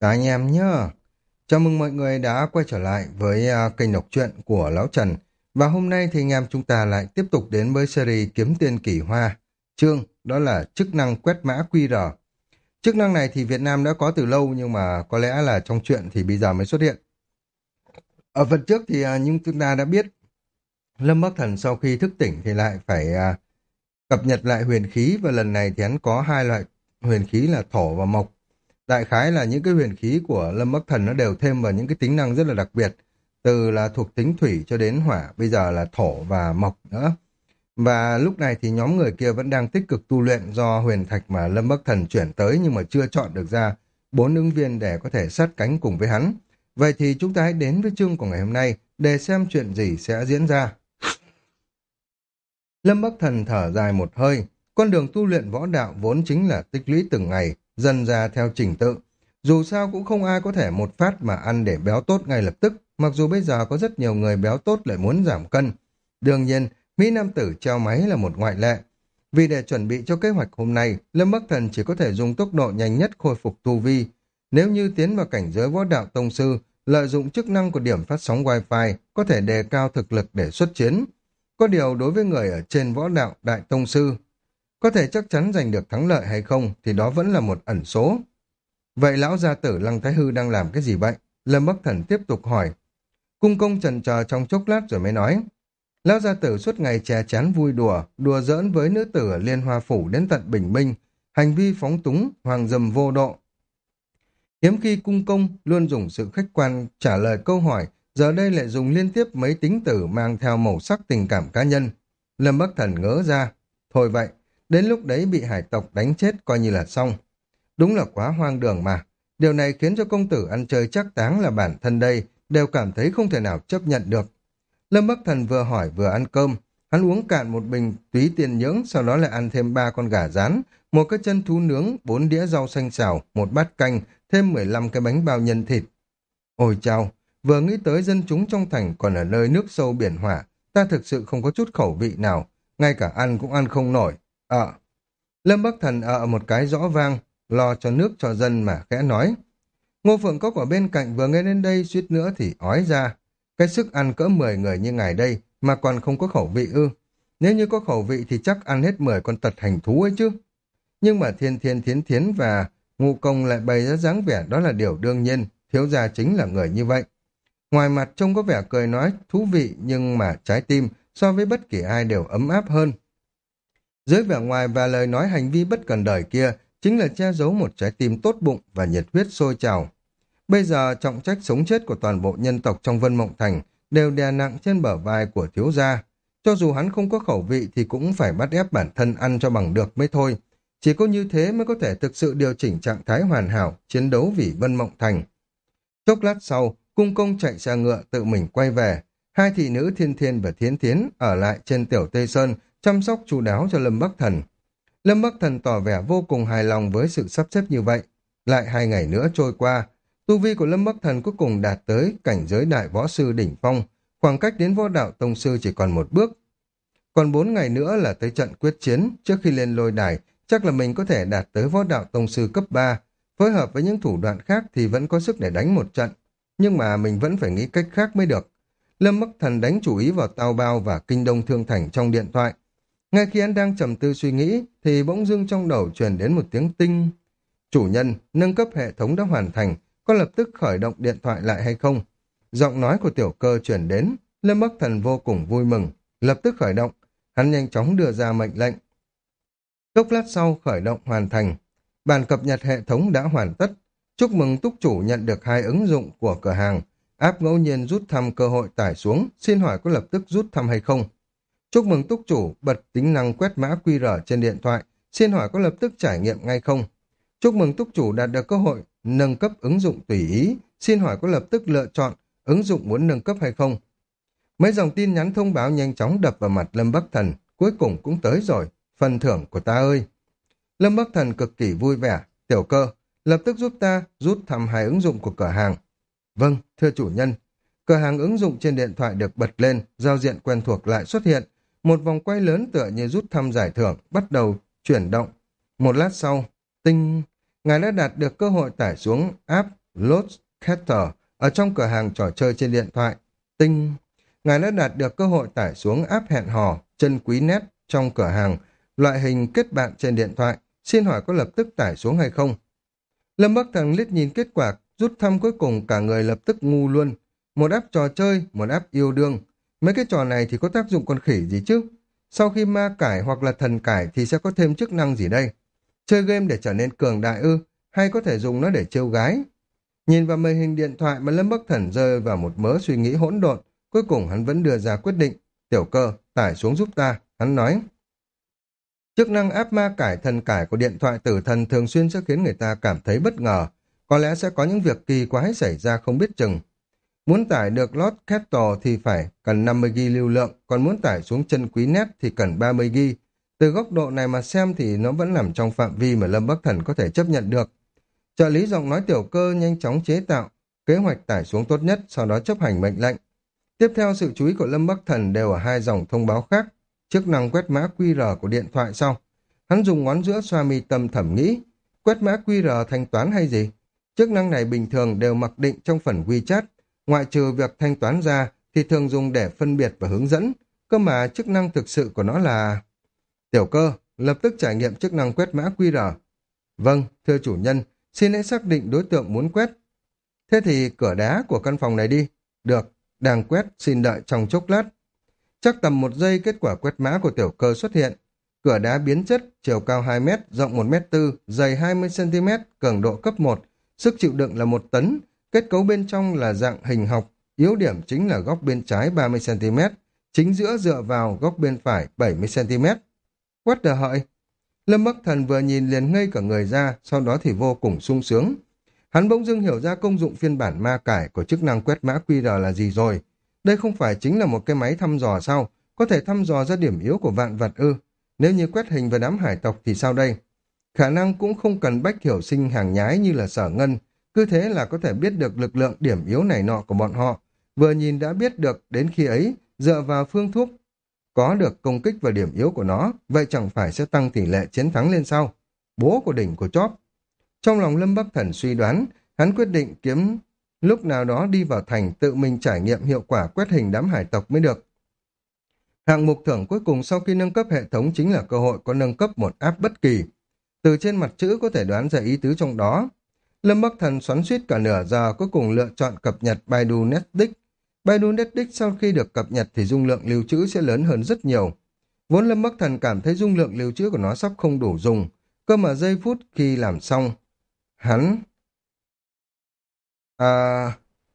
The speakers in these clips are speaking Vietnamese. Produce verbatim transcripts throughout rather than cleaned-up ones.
Cả anh em nhá. Chào mừng mọi người đã quay trở lại với à, kênh đọc truyện của Lão Trần. Và hôm nay thì anh em chúng ta lại tiếp tục đến với series Kiếm Tiền Kỳ Hoa. Chương đó là chức năng quét mã quy rờ. Chức năng này thì Việt Nam đã có từ lâu nhưng mà có lẽ là trong truyện thì bây giờ mới xuất hiện. Ở phần trước thì à, nhưng chúng ta đã biết Lâm Bắc Thần sau khi thức tỉnh thì lại phải à, cập nhật lại huyền khí, và lần này thì hắn có hai loại huyền khí là thổ và mộc. Đại khái là những cái huyền khí của Lâm Bắc Thần nó đều thêm vào những cái tính năng rất là đặc biệt, từ là thuộc tính thủy cho đến hỏa, bây giờ là thổ và mộc nữa. Và lúc này thì nhóm người kia vẫn đang tích cực tu luyện do huyền thạch mà Lâm Bắc Thần chuyển tới, nhưng mà chưa chọn được ra bốn ứng viên để có thể sát cánh cùng với hắn. Vậy thì chúng ta hãy đến với chương của ngày hôm nay để xem chuyện gì sẽ diễn ra. Lâm Bắc Thần thở dài một hơi, con đường tu luyện võ đạo vốn chính là tích lũy từng ngày, dần ra theo trình tự. Dù sao cũng không ai có thể một phát mà ăn để béo tốt ngay lập tức, mặc dù bây giờ có rất nhiều người béo tốt lại muốn giảm cân. Đương nhiên, Mỹ Nam Tử treo máy là một ngoại lệ. Vì để chuẩn bị cho kế hoạch hôm nay, Lâm Bắc Thần chỉ có thể dùng tốc độ nhanh nhất khôi phục tu vi. Nếu như tiến vào cảnh giới võ đạo tông sư, lợi dụng chức năng của điểm phát sóng Wi-Fi, có thể đề cao thực lực để xuất chiến. Có điều đối với người ở trên võ đạo đại tông sư, có thể chắc chắn giành được thắng lợi hay không thì đó vẫn là một ẩn số. Vậy lão gia tử Lăng Thái Hư đang làm cái gì vậy? Lâm Bắc Thần tiếp tục hỏi. Cung công chần chờ trong chốc lát rồi mới nói. Lão gia tử suốt ngày chè chán vui đùa, đùa giỡn với nữ tử ở Liên Hoa Phủ đến tận bình minh, hành vi phóng túng, hoàng dâm vô độ. Hiếm khi cung công luôn dùng sự khách quan trả lời câu hỏi, giờ đây lại dùng liên tiếp mấy tính từ mang theo màu sắc tình cảm cá nhân. Lâm Bắc Thần ngớ ra. Thôi vậy, đến lúc đấy bị hải tộc đánh chết coi như là xong. Đúng là quá hoang đường mà. Điều này khiến cho công tử ăn chơi chắc táng là bản thân đây đều cảm thấy không thể nào chấp nhận được. Lâm Bắc Thần vừa hỏi vừa ăn cơm. Hắn uống cạn một bình túy tiên nhưỡng, sau đó lại ăn thêm ba con gà rán, một cái chân thú nướng, bốn đĩa rau xanh xào, một bát canh, thêm mười lăm cái bánh bao nhân thịt. Ôi chao, vừa nghĩ tới dân chúng trong thành còn ở nơi nước sâu biển hỏa, ta thực sự không có chút khẩu vị nào, ngay cả ăn cũng ăn không nổi. Ờ. Lâm Bắc Thần ờ một cái rõ vang, lo cho nước cho dân mà khẽ nói. Ngô Phượng Cốc ở bên cạnh vừa nghe đến đây suýt nữa thì ói ra. Cái sức ăn cỡ mười người như ngài đây mà còn không có khẩu vị ư. Nếu như có khẩu vị thì chắc ăn hết mười con tật hành thú ấy chứ. Nhưng mà Thiên Thiên Thiến Thiến và Ngụ Công lại bày ra dáng vẻ đó là điều đương nhiên, thiếu gia chính là người như vậy. Ngoài mặt trông có vẻ cười nói thú vị, nhưng mà trái tim so với bất kỳ ai đều ấm áp hơn. Dưới vẻ ngoài và lời nói hành vi bất cần đời kia chính là che giấu một trái tim tốt bụng và nhiệt huyết sôi trào. Bây giờ trọng trách sống chết của toàn bộ nhân tộc trong Vân Mộng Thành đều đè nặng trên bờ vai của thiếu gia. Cho dù hắn không có khẩu vị thì cũng phải bắt ép bản thân ăn cho bằng được mới thôi. Chỉ có như thế mới có thể thực sự điều chỉnh trạng thái hoàn hảo, chiến đấu vì Vân Mộng Thành. Chốc lát sau, cung công chạy xe ngựa tự mình quay về. Hai thị nữ Thiên Thiên và Thiến Thiến ở lại trên Tiểu Tây Sơn chăm sóc chu đáo cho Lâm Bắc Thần. Lâm Bắc Thần tỏ vẻ vô cùng hài lòng với sự sắp xếp như vậy. Lại hai ngày nữa trôi qua, tu vi của Lâm Bắc Thần cuối cùng đạt tới cảnh giới đại võ sư đỉnh phong, khoảng cách đến võ đạo tông sư chỉ còn một bước. Còn bốn ngày nữa là tới trận quyết chiến, trước khi lên lôi đài, chắc là mình có thể đạt tới võ đạo tông sư cấp ba, phối hợp với những thủ đoạn khác thì vẫn có sức để đánh một trận, nhưng mà mình vẫn phải nghĩ cách khác mới được. Lâm Bắc Thần đánh chủ ý vào Tao Bao và Kinh Đông Thương Thành trong điện thoại. Ngay khi anh đang trầm tư suy nghĩ, thì bỗng dưng trong đầu truyền đến một tiếng tinh. Chủ nhân, nâng cấp hệ thống đã hoàn thành, có lập tức khởi động điện thoại lại hay không? Giọng nói của tiểu cơ truyền đến, Lâm Bắc Thần vô cùng vui mừng, lập tức khởi động. Hắn nhanh chóng đưa ra mệnh lệnh. Chốc lát sau khởi động hoàn thành. Bản cập nhật hệ thống đã hoàn tất. Chúc mừng túc chủ nhận được hai ứng dụng của cửa hàng. Áp ngẫu nhiên rút thăm cơ hội tải xuống, xin hỏi có lập tức rút thăm hay không? Chúc mừng túc chủ bật tính năng quét mã quy rờ trên điện thoại, xin hỏi có lập tức trải nghiệm ngay không? Chúc mừng túc chủ đạt được cơ hội nâng cấp ứng dụng tùy ý, xin hỏi có lập tức lựa chọn ứng dụng muốn nâng cấp hay không? Mấy dòng tin nhắn thông báo nhanh chóng đập vào mặt Lâm Bắc Thần, cuối cùng cũng tới rồi, phần thưởng của ta ơi. Lâm Bắc Thần cực kỳ vui vẻ, tiểu cơ, lập tức giúp ta rút thăm hai ứng dụng của cửa hàng. Vâng, thưa chủ nhân. Cửa hàng ứng dụng trên điện thoại được bật lên, giao diện quen thuộc lại xuất hiện. Một vòng quay lớn tựa như rút thăm giải thưởng bắt đầu chuyển động. Một lát sau, tinh, ngài đã đạt được cơ hội tải xuống app Loadcaster ở trong cửa hàng trò chơi trên điện thoại. Tinh! Ngài đã đạt được cơ hội tải xuống app hẹn hò chân quý nét trong cửa hàng, loại hình kết bạn trên điện thoại. Xin hỏi có lập tức tải xuống hay không? Lâm Bắc Thần liếc nhìn kết quả rút thăm cuối cùng, cả người lập tức ngu luôn. Một app trò chơi, một app yêu đương. Mấy cái trò này thì có tác dụng con khỉ gì chứ? Sau khi ma cải hoặc là thần cải thì sẽ có thêm chức năng gì đây? Chơi game để trở nên cường đại ư? Hay có thể dùng nó để trêu gái? Nhìn vào màn hình điện thoại mà Lâm Bắc Thần rơi vào một mớ suy nghĩ hỗn độn. Cuối cùng hắn vẫn đưa ra quyết định. Tiểu Cơ, tải xuống giúp ta. Hắn nói. Chức năng áp ma cải thần cải của điện thoại tử thần thường xuyên sẽ khiến người ta cảm thấy bất ngờ. Có lẽ sẽ có những việc kỳ quái xảy ra không biết chừng. Muốn tải được Lord Capital thì phải cần năm mươi gi ga bai lưu lượng, còn muốn tải xuống chân quý nét thì cần ba mươi gi ga bai. Từ góc độ này mà xem thì nó vẫn nằm trong phạm vi mà Lâm Bắc Thần có thể chấp nhận được. Trợ lý giọng nói Tiểu Cơ nhanh chóng chế tạo kế hoạch tải xuống tốt nhất, sau đó chấp hành mệnh lệnh. Tiếp theo sự chú ý của Lâm Bắc Thần đều ở hai dòng thông báo khác. Chức năng quét mã quy rờ của điện thoại sau. Hắn dùng ngón giữa xoa mi tâm thẩm nghĩ. Quét mã quy rờ thanh toán hay gì? Chức năng này bình thường đều mặc định trong phần WeChat. Ngoại trừ việc thanh toán ra thì thường dùng để phân biệt và hướng dẫn. Cơ mà chức năng thực sự của nó là... Tiểu Cơ, lập tức trải nghiệm chức năng quét mã quy rờ. Vâng, thưa chủ nhân, xin hãy xác định đối tượng muốn quét. Thế thì cửa đá của căn phòng này đi. Được, đang quét, xin đợi trong chốc lát. Chắc tầm một giây kết quả quét mã của Tiểu Cơ xuất hiện. Cửa đá biến chất, chiều cao hai mét, rộng một mét bốn, dày hai mươi xăng ti mét, cường độ cấp một, sức chịu đựng là một tấn, kết cấu bên trong là dạng hình học, yếu điểm chính là góc bên trái ba mươi xăng ti mét, chính giữa dựa vào góc bên phải bảy mươi xăng ti mét. What the hợi? Lâm Bắc Thần vừa nhìn liền ngây cả người ra, sau đó thì vô cùng sung sướng. Hắn bỗng dưng hiểu ra công dụng phiên bản ma cải của chức năng quét mã quy rờ là gì rồi. Đây không phải chính là một cái máy thăm dò sao? Có thể thăm dò ra điểm yếu của vạn vật ư? Nếu như quét hình và đám hải tộc thì sao đây? Khả năng cũng không cần bách hiểu sinh hàng nhái như là Sở Ngân. Cứ thế là có thể biết được lực lượng điểm yếu này nọ của bọn họ. Vừa nhìn đã biết được, đến khi ấy, dựa vào phương thuốc có được công kích và điểm yếu của nó, vậy chẳng phải sẽ tăng tỷ lệ chiến thắng lên sao? Bố của đỉnh của chóp. Trong lòng Lâm Bắc Thần suy đoán, hắn quyết định kiếm lúc nào đó đi vào thành tự mình trải nghiệm hiệu quả quét hình đám hải tộc mới được. Hạng mục thưởng cuối cùng sau khi nâng cấp hệ thống chính là cơ hội có nâng cấp một app bất kỳ. Từ trên mặt chữ có thể đoán ra ý tứ trong đó. Lâm Bắc Thần xoắn xuýt cả nửa giờ cuối cùng lựa chọn cập nhật Baidu Netdisk. Baidu Netdisk sau khi được cập nhật thì dung lượng lưu trữ sẽ lớn hơn rất nhiều. Vốn Lâm Bắc Thần cảm thấy dung lượng lưu trữ của nó sắp không đủ dùng. Cơ mà giây phút khi làm xong, hắn... À...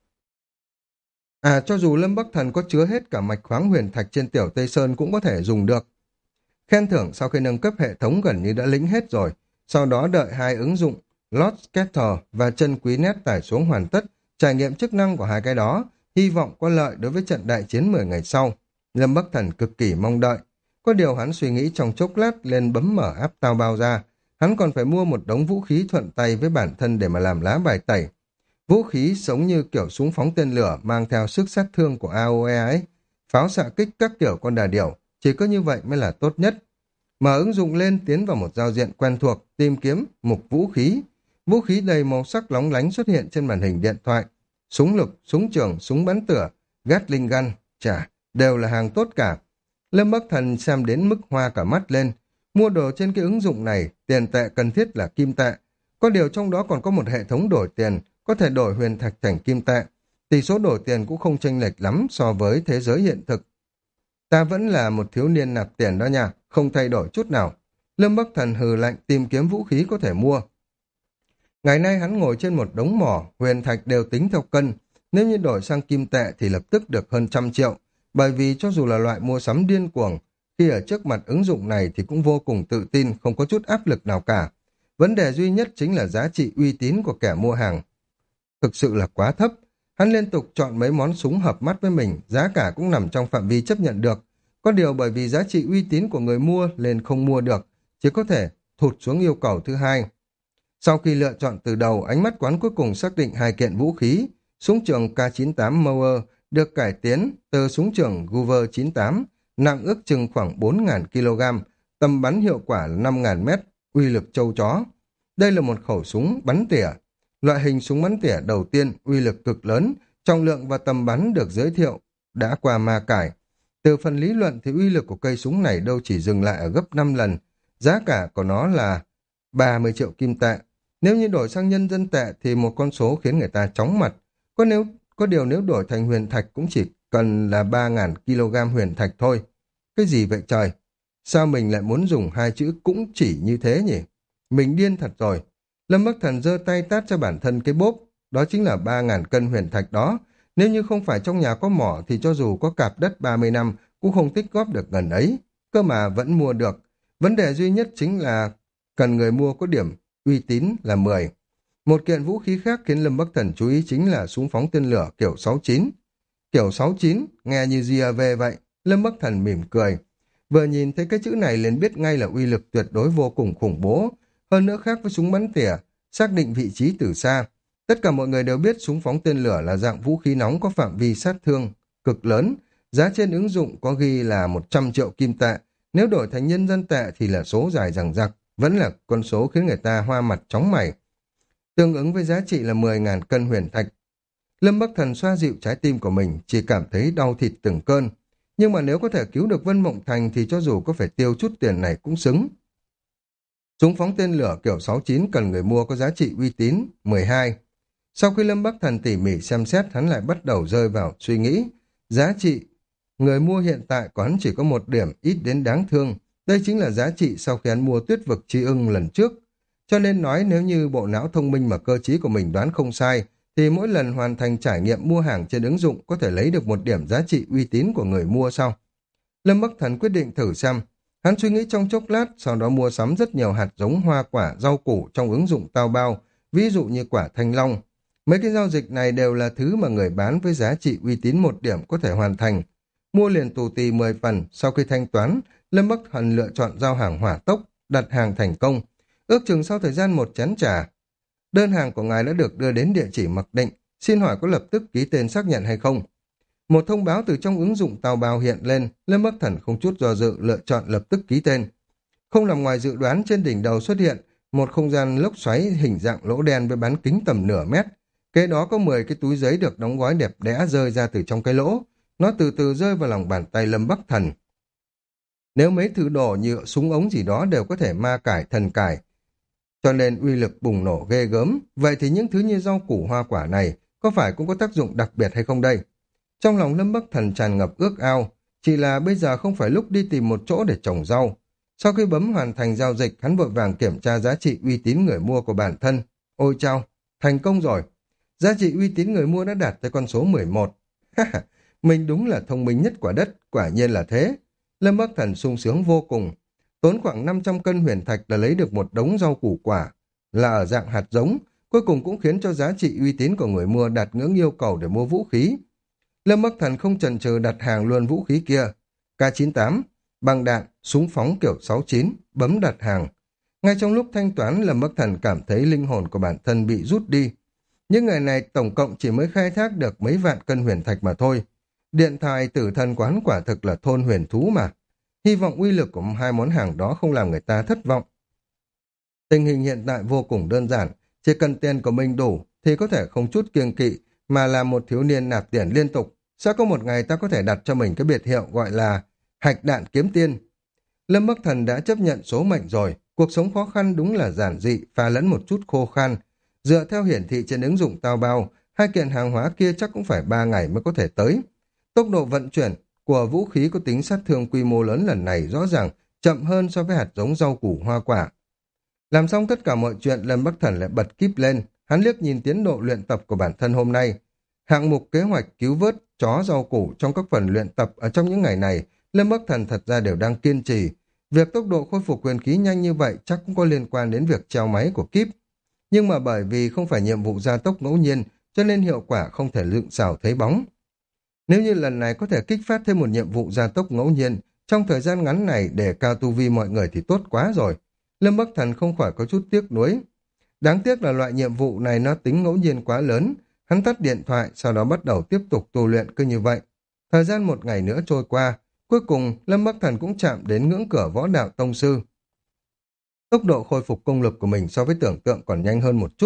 À, cho dù Lâm Bắc Thần có chứa hết cả mạch khoáng huyền thạch trên Tiểu Tây Sơn cũng có thể dùng được. Khen thưởng sau khi nâng cấp hệ thống gần như đã lĩnh hết rồi. Sau đó đợi hai ứng dụng Lord Scatter và chân quý nét tải xuống hoàn tất, trải nghiệm chức năng của hai cái đó, hy vọng có lợi đối với trận đại chiến mười ngày sau. Lâm Bắc Thần cực kỳ mong đợi. Có điều hắn suy nghĩ trong chốc lát lên bấm mở app tao bao ra. Hắn còn phải mua một đống vũ khí thuận tay với bản thân để mà làm lá bài tẩy. Vũ khí giống như kiểu súng phóng tên lửa mang theo sức sát thương của a o e ấy, pháo xạ kích các kiểu con đà điểu, chỉ có như vậy mới là tốt nhất. Mở ứng dụng lên, tiến vào một giao diện quen thuộc, tìm kiếm mục vũ khí. Vũ khí đầy màu sắc lóng lánh xuất hiện trên màn hình điện thoại. Súng lục, súng trường, súng bắn tỉa, Gatling gun, chà, đều là hàng tốt cả. Lâm Bắc Thần xem đến mức hoa cả mắt lên. Mua đồ trên cái ứng dụng này, tiền tệ cần thiết là kim tệ. Có điều trong đó còn có một hệ thống đổi tiền, có thể đổi huyền thạch thành kim tệ. Tỷ số đổi tiền cũng không chênh lệch lắm so với thế giới hiện thực. Ta vẫn là một thiếu niên nạp tiền đó nha, không thay đổi chút nào. Lâm Bắc Thần hừ lạnh tìm kiếm vũ khí có thể mua. Ngày nay hắn ngồi trên một đống mỏ, huyền thạch đều tính theo cân. Nếu như đổi sang kim tệ thì lập tức được hơn trăm triệu. Bởi vì cho dù là loại mua sắm điên cuồng, khi ở trước mặt ứng dụng này thì cũng vô cùng tự tin, không có chút áp lực nào cả. Vấn đề duy nhất chính là giá trị uy tín của kẻ mua hàng. Thực sự là quá thấp. Hắn liên tục chọn mấy món súng hợp mắt với mình, giá cả cũng nằm trong phạm vi chấp nhận được. Có điều bởi vì giá trị uy tín của người mua nên không mua được, chỉ có thể thụt xuống yêu cầu thứ hai. Sau khi lựa chọn từ đầu, ánh mắt quán cuối cùng xác định hai kiện vũ khí. Súng trường K chín tám Mauer được cải tiến từ súng trường Guver chín tám, nặng ước chừng khoảng bốn nghìn ki lô gam, tầm bắn hiệu quả là năm nghìn mét, uy lực châu chó. Đây là một khẩu súng bắn tỉa. Loại hình súng bắn tỉa đầu tiên, uy lực cực lớn, trọng lượng và tầm bắn được giới thiệu đã qua ma cải. Từ phần lý luận thì uy lực của cây súng này đâu chỉ dừng lại ở gấp năm lần, giá cả của nó là ba mươi triệu kim tệ. Nếu như đổi sang nhân dân tệ thì một con số khiến người ta chóng mặt. Có nếu có điều nếu đổi thành huyền thạch cũng chỉ cần là ba nghìn kg huyền thạch thôi. Cái gì vậy trời? Sao mình lại muốn dùng hai chữ cũng chỉ như thế nhỉ? Mình điên thật rồi. Lâm Bắc Thần giơ tay tát cho bản thân cái bốp. Đó chính là ba nghìn cân huyền thạch đó. Nếu như không phải trong nhà có mỏ thì cho dù có cạp đất ba mươi năm cũng không tích góp được ngần ấy. Cơ mà vẫn mua được. Vấn đề duy nhất chính là cần người mua có điểm uy tín là mười. Một kiện vũ khí khác khiến Lâm Bắc Thần chú ý chính là súng phóng tên lửa kiểu sáu chín. Kiểu sáu chín, nghe như giê a vê vậy. Lâm Bắc Thần mỉm cười. Vừa nhìn thấy cái chữ này liền biết ngay là uy lực tuyệt đối vô cùng khủng bố. Hơn nữa khác với súng bắn tỉa, xác định vị trí từ xa. Tất cả mọi người đều biết súng phóng tên lửa là dạng vũ khí nóng có phạm vi sát thương cực lớn. Giá trên ứng dụng có ghi là một trăm triệu kim tệ. Nếu đổi thành nhân dân tệ thì là số dài dằng dặc. Vẫn là con số khiến người ta hoa mặt chóng mày. Tương ứng với giá trị là mười nghìn cân huyền thạch. Lâm Bắc Thần xoa dịu trái tim của mình, chỉ cảm thấy đau thịt từng cơn. Nhưng mà nếu có thể cứu được Vân Mộng Thành thì cho dù có phải tiêu chút tiền này cũng xứng. Súng phóng tên lửa kiểu sáu chín cần người mua có giá trị uy tín, mười hai. Sau khi Lâm Bắc Thần tỉ mỉ xem xét, hắn lại bắt đầu rơi vào suy nghĩ. Giá trị người mua hiện tại của hắn chỉ có một điểm, ít đến đáng thương. Đây chính là giá trị sau khi hắn mua tuyết vực chi ưng lần trước. Cho nên nói nếu như bộ não thông minh mà cơ trí của mình đoán không sai, thì mỗi lần hoàn thành trải nghiệm mua hàng trên ứng dụng có thể lấy được một điểm giá trị uy tín của người mua sau. Lâm Bắc Thần quyết định thử xem. Hắn suy nghĩ trong chốc lát, sau đó mua sắm rất nhiều hạt giống hoa quả, rau củ trong ứng dụng tao bao, ví dụ như quả thanh long. Mấy cái giao dịch này đều là thứ mà người bán với giá trị uy tín một điểm có thể hoàn thành. Mua liền tù tì mười phần, sau khi thanh toán, Lâm Bắc Thần lựa chọn giao hàng hỏa tốc, đặt hàng thành công. Ước chừng sau thời gian một chén trà, đơn hàng của ngài đã được đưa đến địa chỉ mặc định, xin hỏi có lập tức ký tên xác nhận hay không? Một thông báo từ trong ứng dụng tao bao hiện lên, Lâm Bắc Thần không chút do dự lựa chọn lập tức ký tên. Không nằm ngoài dự đoán, trên đỉnh đầu xuất hiện một không gian lốc xoáy hình dạng lỗ đen với bán kính tầm nửa mét. Kế đó có mười cái túi giấy được đóng gói đẹp đẽ rơi ra từ trong cái lỗ. Nó từ từ rơi vào lòng bàn tay Lâm Bắc Thần. Nếu mấy thứ đồ nhựa, súng ống gì đó đều có thể ma cải thần cải, cho nên uy lực bùng nổ ghê gớm, vậy thì những thứ như rau củ hoa quả này có phải cũng có tác dụng đặc biệt hay không đây? Trong lòng Lâm Bắc Thần tràn ngập ước ao, chỉ là bây giờ không phải lúc đi tìm một chỗ để trồng rau. Sau khi bấm hoàn thành giao dịch, hắn vội vàng kiểm tra giá trị uy tín người mua của bản thân. Ôi chao, thành công rồi! Giá trị uy tín người mua đã đạt tới con số mười một. Mình đúng là thông minh nhất quả đất, quả nhiên là thế. Lâm Bắc Thần sung sướng vô cùng. Tốn khoảng năm trăm cân huyền thạch là lấy được một đống rau củ quả, là ở dạng hạt giống, cuối cùng cũng khiến cho giá trị uy tín của người mua đạt ngưỡng yêu cầu để mua vũ khí. Lâm Bắc Thần không chần chừ đặt hàng luôn vũ khí kia. K chín tám, băng đạn, súng phóng kiểu sáu chín, bấm đặt hàng. Ngay trong lúc thanh toán, Lâm Bắc Thần cảm thấy linh hồn của bản thân bị rút đi. Những ngày này tổng cộng chỉ mới khai thác được mấy vạn cân huyền thạch mà thôi. Điện thoại tử thần quán quả thực là thôn huyền thú mà. Hy vọng uy lực của hai món hàng đó không làm người ta thất vọng. Tình hình hiện tại vô cùng đơn giản, chỉ cần tiền của mình đủ thì có thể không chút kiêng kỵ mà là một thiếu niên nạp tiền liên tục. Sẽ có một ngày ta có thể đặt cho mình cái biệt hiệu gọi là hạch đạn kiếm tiên. Lâm Bắc Thần đã chấp nhận số mệnh rồi, cuộc sống khó khăn đúng là giản dị, pha lẫn một chút khô khan. Dựa theo hiển thị trên ứng dụng tao bao, hai kiện hàng hóa kia chắc cũng phải ba ngày mới có thể tới. Tốc độ vận chuyển của vũ khí có tính sát thương quy mô lớn lần này rõ ràng chậm hơn so với hạt giống rau củ hoa quả. Làm xong tất cả mọi chuyện, Lâm Bắc Thần lại bật kíp lên, hắn liếc nhìn tiến độ luyện tập của bản thân hôm nay. Hạng mục kế hoạch cứu vớt chó rau củ trong các phần luyện tập ở trong những ngày này, Lâm Bắc Thần thật ra đều đang kiên trì. Việc tốc độ khôi phục huyền khí nhanh như vậy chắc cũng có liên quan đến việc treo máy của kíp. Nhưng mà bởi vì không phải nhiệm vụ gia tốc ngẫu nhiên, cho nên hiệu quả không thể lựng xào thấy bóng. Nếu như lần này có thể kích phát thêm một nhiệm vụ gia tốc ngẫu nhiên, trong thời gian ngắn này để cao tu vi mọi người thì tốt quá rồi. Lâm Bắc Thần không khỏi có chút tiếc nuối. Đáng tiếc là loại nhiệm vụ này nó tính ngẫu nhiên quá lớn. Hắn tắt điện thoại, sau đó bắt đầu tiếp tục tu luyện cứ như vậy. Thời gian một ngày nữa trôi qua, cuối cùng Lâm Bắc Thần cũng chạm đến ngưỡng cửa võ đạo tông sư. Tốc độ khôi phục công lực của mình so với tưởng tượng còn nhanh hơn một chút.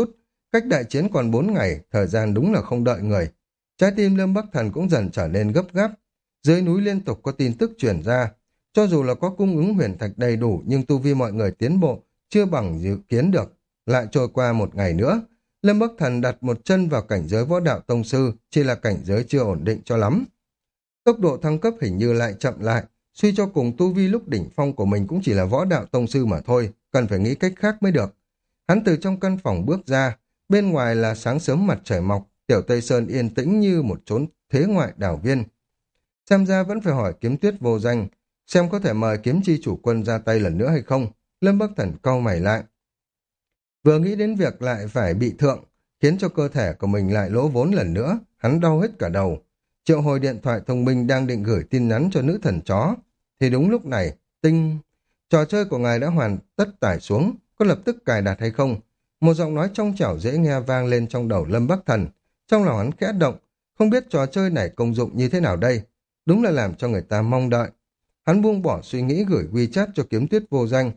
Cách đại chiến còn bốn ngày, thời gian đúng là không đợi người. Trái tim Lâm Bắc Thần cũng dần trở nên gấp gáp. Dưới núi liên tục có tin tức truyền ra. Cho dù là có cung ứng huyền thạch đầy đủ nhưng tu vi mọi người tiến bộ chưa bằng dự kiến được. Lại trôi qua một ngày nữa, Lâm Bắc Thần đặt một chân vào cảnh giới võ đạo tông sư, chỉ là cảnh giới chưa ổn định cho lắm. Tốc độ thăng cấp hình như lại chậm lại, suy cho cùng tu vi lúc đỉnh phong của mình cũng chỉ là võ đạo tông sư mà thôi, cần phải nghĩ cách khác mới được. Hắn từ trong căn phòng bước ra, bên ngoài là sáng sớm mặt trời mọc, Tiểu Tây Sơn yên tĩnh như một chốn thế ngoại đảo viên. Xem ra vẫn phải hỏi Kiếm Tuyết vô danh, xem có thể mời kiếm chi chủ quân ra tay lần nữa hay không. Lâm Bắc Thần cau mày lại. Vừa nghĩ đến việc lại phải bị thượng, khiến cho cơ thể của mình lại lỗ vốn lần nữa, hắn đau hết cả đầu. Triệu hồi điện thoại thông minh đang định gửi tin nhắn cho nữ thần chó. Thì đúng lúc này, tinh... Trò chơi của ngài đã hoàn tất tải xuống, có lập tức cài đặt hay không? Một giọng nói trong trẻo dễ nghe vang lên trong đầu Lâm Bắc Thần. Trong lòng hắn khẽ động, không biết trò chơi này công dụng như thế nào đây. Đúng là làm cho người ta mong đợi. Hắn buông bỏ suy nghĩ gửi WeChat cho Kiếm Tuyết vô danh.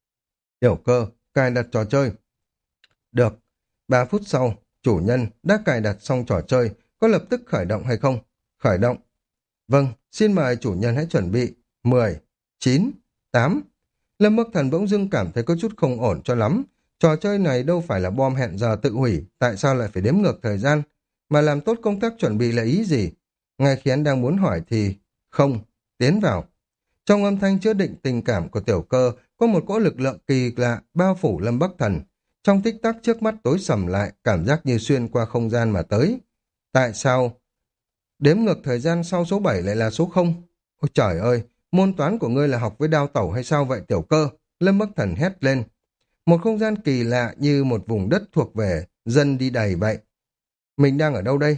Tiểu cơ, cài đặt trò chơi. Được. Ba phút sau, chủ nhân đã cài đặt xong trò chơi, có lập tức khởi động hay không? Khởi động. Vâng, xin mời chủ nhân hãy chuẩn bị. mười, chín, tám. Lâm Bắc Thần bỗng dưng cảm thấy có chút không ổn cho lắm. Trò chơi này đâu phải là bom hẹn giờ tự hủy, tại sao lại phải đếm ngược thời gian? Mà làm tốt công tác chuẩn bị là ý gì? Ngay khi hắn đang muốn hỏi thì... Không, tiến vào. Trong âm thanh chứa đựng tình cảm của tiểu cơ, có một cỗ lực lượng kỳ lạ bao phủ Lâm Bắc Thần. Trong tích tắc trước mắt tối sầm lại, cảm giác như xuyên qua không gian mà tới. Tại sao? Đếm ngược thời gian sau số bảy lại là số không? Ôi trời ơi, môn toán của ngươi là học với đao tẩu hay sao vậy tiểu cơ? Lâm Bắc Thần hét lên. Một không gian kỳ lạ như một vùng đất thuộc về dân đi đầy vậy. Mình đang ở đâu đây?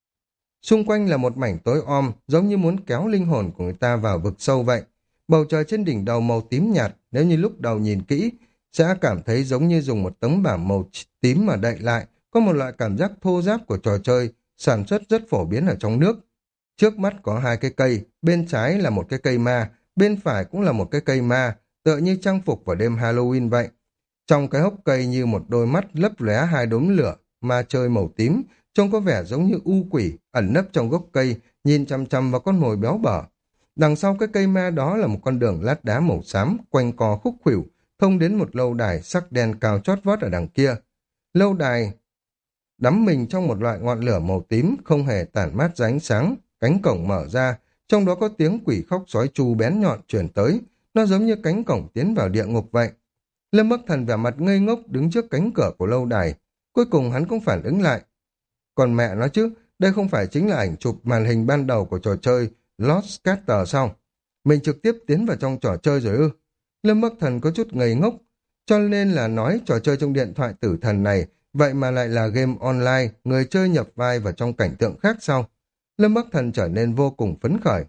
Xung quanh là một mảnh tối om, giống như muốn kéo linh hồn của người ta vào vực sâu vậy. Bầu trời trên đỉnh đầu màu tím nhạt, nếu như lúc đầu nhìn kỹ, sẽ cảm thấy giống như dùng một tấm bảng màu tím mà đậy lại, có một loại cảm giác thô ráp của trò chơi, sản xuất rất phổ biến ở trong nước. Trước mắt có hai cái cây, bên trái là một cái cây ma, bên phải cũng là một cái cây ma, tựa như trang phục vào đêm Halloween vậy. Trong cái hốc cây như một đôi mắt lấp lóe hai đốm lửa, ma chơi màu tím, trông có vẻ giống như u quỷ, ẩn nấp trong gốc cây, nhìn chăm chăm vào con mồi béo bở. Đằng sau cái cây ma đó là một con đường lát đá màu xám, quanh co khúc khuỷu, thông đến một lâu đài sắc đen cao chót vót ở đằng kia. Lâu đài đắm mình trong một loại ngọn lửa màu tím, không hề tản mát ra ánh sáng, cánh cổng mở ra, trong đó có tiếng quỷ khóc sói tru bén nhọn truyền tới, nó giống như cánh cổng tiến vào địa ngục vậy. Lâm Bắc Thần vẻ mặt ngây ngốc đứng trước cánh cửa của lâu đài, cuối cùng hắn cũng phản ứng lại. Còn mẹ nó chứ, đây không phải chính là ảnh chụp màn hình ban đầu của trò chơi Lost Scatter sao? Mình trực tiếp tiến vào trong trò chơi rồi ư? Lâm Bắc Thần có chút ngây ngốc, cho nên là nói trò chơi trong điện thoại tử thần này, vậy mà lại là game online, người chơi nhập vai vào trong cảnh tượng khác sao? Lâm Bắc Thần trở nên vô cùng phấn khởi.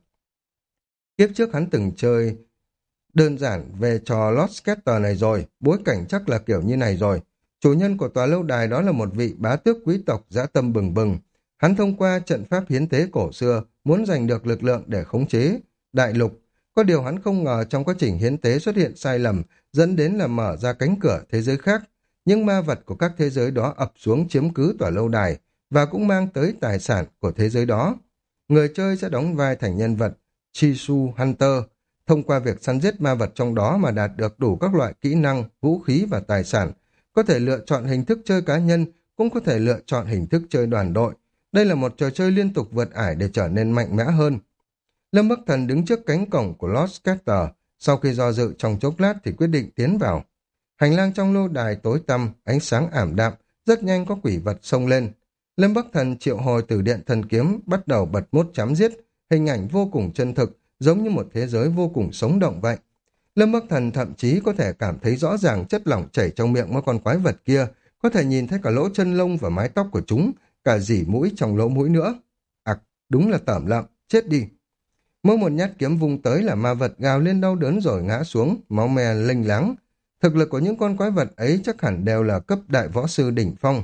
Kiếp trước hắn từng chơi đơn giản về trò Lost Scatter này rồi, bối cảnh chắc là kiểu như này rồi. Chủ nhân của tòa lâu đài đó là một vị bá tước quý tộc dã tâm bừng bừng. Hắn thông qua trận pháp hiến tế cổ xưa, muốn giành được lực lượng để khống chế đại lục. Có điều hắn không ngờ trong quá trình hiến tế xuất hiện sai lầm, dẫn đến là mở ra cánh cửa thế giới khác. Nhưng ma vật của các thế giới đó ập xuống chiếm cứ tòa lâu đài, và cũng mang tới tài sản của thế giới đó. Người chơi sẽ đóng vai thành nhân vật Chisu Hunter, thông qua việc săn giết ma vật trong đó mà đạt được đủ các loại kỹ năng, vũ khí và tài sản. Có thể lựa chọn hình thức chơi cá nhân, cũng có thể lựa chọn hình thức chơi đoàn đội. Đây là một trò chơi liên tục vượt ải để trở nên mạnh mẽ hơn. Lâm Bắc Thần đứng trước cánh cổng của Lost Scatter, sau khi do dự trong chốc lát thì quyết định tiến vào. Hành lang trong lâu đài tối tăm, ánh sáng ảm đạm, rất nhanh có quỷ vật xông lên. Lâm Bắc Thần triệu hồi từ điện thần kiếm, bắt đầu bật mốt chém giết, hình ảnh vô cùng chân thực, giống như một thế giới vô cùng sống động vậy. Lâm Bắc Thần thậm chí có thể cảm thấy rõ ràng chất lỏng chảy trong miệng mỗi con quái vật kia, có thể nhìn thấy cả lỗ chân lông và mái tóc của chúng, cả rỉ mũi trong lỗ mũi nữa. Ặc, đúng là tởm lợm, chết đi. Mỗi một nhát kiếm vung tới là ma vật gào lên đau đớn rồi ngã xuống, máu me lênh láng. Thực lực của những con quái vật ấy chắc hẳn đều là cấp đại võ sư đỉnh phong.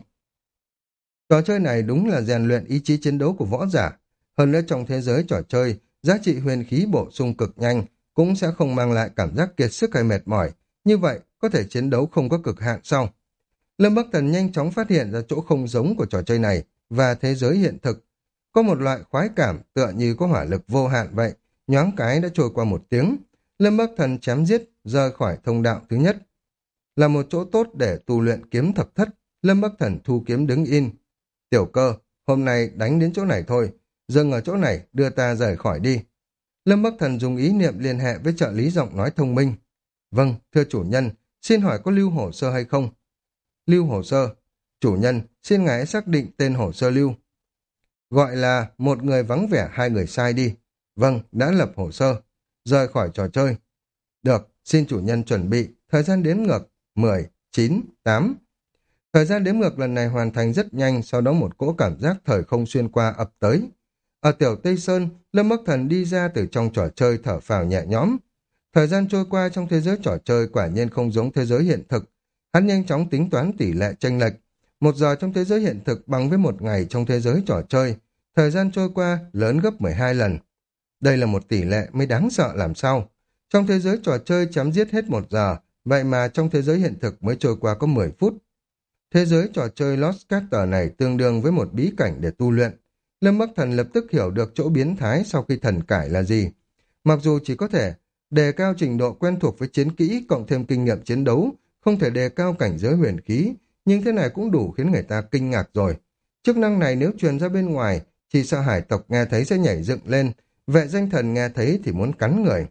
Trò chơi này đúng là rèn luyện ý chí chiến đấu của võ giả. Hơn nữa trong thế giới trò chơi, giá trị huyền khí bổ sung cực nhanh, cũng sẽ không mang lại cảm giác kiệt sức hay mệt mỏi. Như vậy, có thể chiến đấu không có cực hạn sau. Lâm Bắc Thần nhanh chóng phát hiện ra chỗ không giống của trò chơi này và thế giới hiện thực. Có một loại khoái cảm tựa như có hỏa lực vô hạn vậy, nhoáng cái đã trôi qua một tiếng. Lâm Bắc Thần chém giết, rời khỏi thông đạo thứ nhất. Là một chỗ tốt để tu luyện kiếm thập thất, Lâm Bắc Thần thu kiếm đứng in. Tiểu Cơ, hôm nay đánh đến chỗ này thôi, dừng ở chỗ này, đưa ta rời khỏi đi. Lâm Bắc Thần dùng ý niệm liên hệ với trợ lý giọng nói thông minh. Vâng, thưa chủ nhân, xin hỏi có lưu hồ sơ hay không? Lưu hồ sơ. Chủ nhân, xin ngài xác định tên hồ sơ lưu. Gọi là một người vắng vẻ hai người sai đi. Vâng, đã lập hồ sơ. Rời khỏi trò chơi. Được, xin chủ nhân chuẩn bị. Thời gian đếm ngược. mười, chín, tám. Thời gian đếm ngược lần này hoàn thành rất nhanh, sau đó một cỗ cảm giác thời không xuyên qua ập tới. Ở tiểu Tây Sơn, Lâm Bắc Thần đi ra từ trong trò chơi thở phào nhẹ nhõm. Thời gian trôi qua trong thế giới trò chơi quả nhiên không giống thế giới hiện thực. Hắn nhanh chóng tính toán tỷ lệ chênh lệch. Một giờ trong thế giới hiện thực bằng với một ngày trong thế giới trò chơi. Thời gian trôi qua lớn gấp mười hai lần. Đây là một tỷ lệ mới đáng sợ làm sao. Trong thế giới trò chơi chém giết hết một giờ, vậy mà trong thế giới hiện thực mới trôi qua có mười phút. Thế giới trò chơi Lost Caster này tương đương với một bí cảnh để tu luyện. Lâm Bắc Thần lập tức hiểu được chỗ biến thái sau khi thần cải là gì. Mặc dù chỉ có thể đề cao trình độ quen thuộc với chiến kỹ cộng thêm kinh nghiệm chiến đấu, không thể đề cao cảnh giới huyền khí, nhưng thế này cũng đủ khiến người ta kinh ngạc rồi. Chức năng này nếu truyền ra bên ngoài, chỉ sợ hải tộc nghe thấy sẽ nhảy dựng lên, vệ danh thần nghe thấy thì muốn cắn người.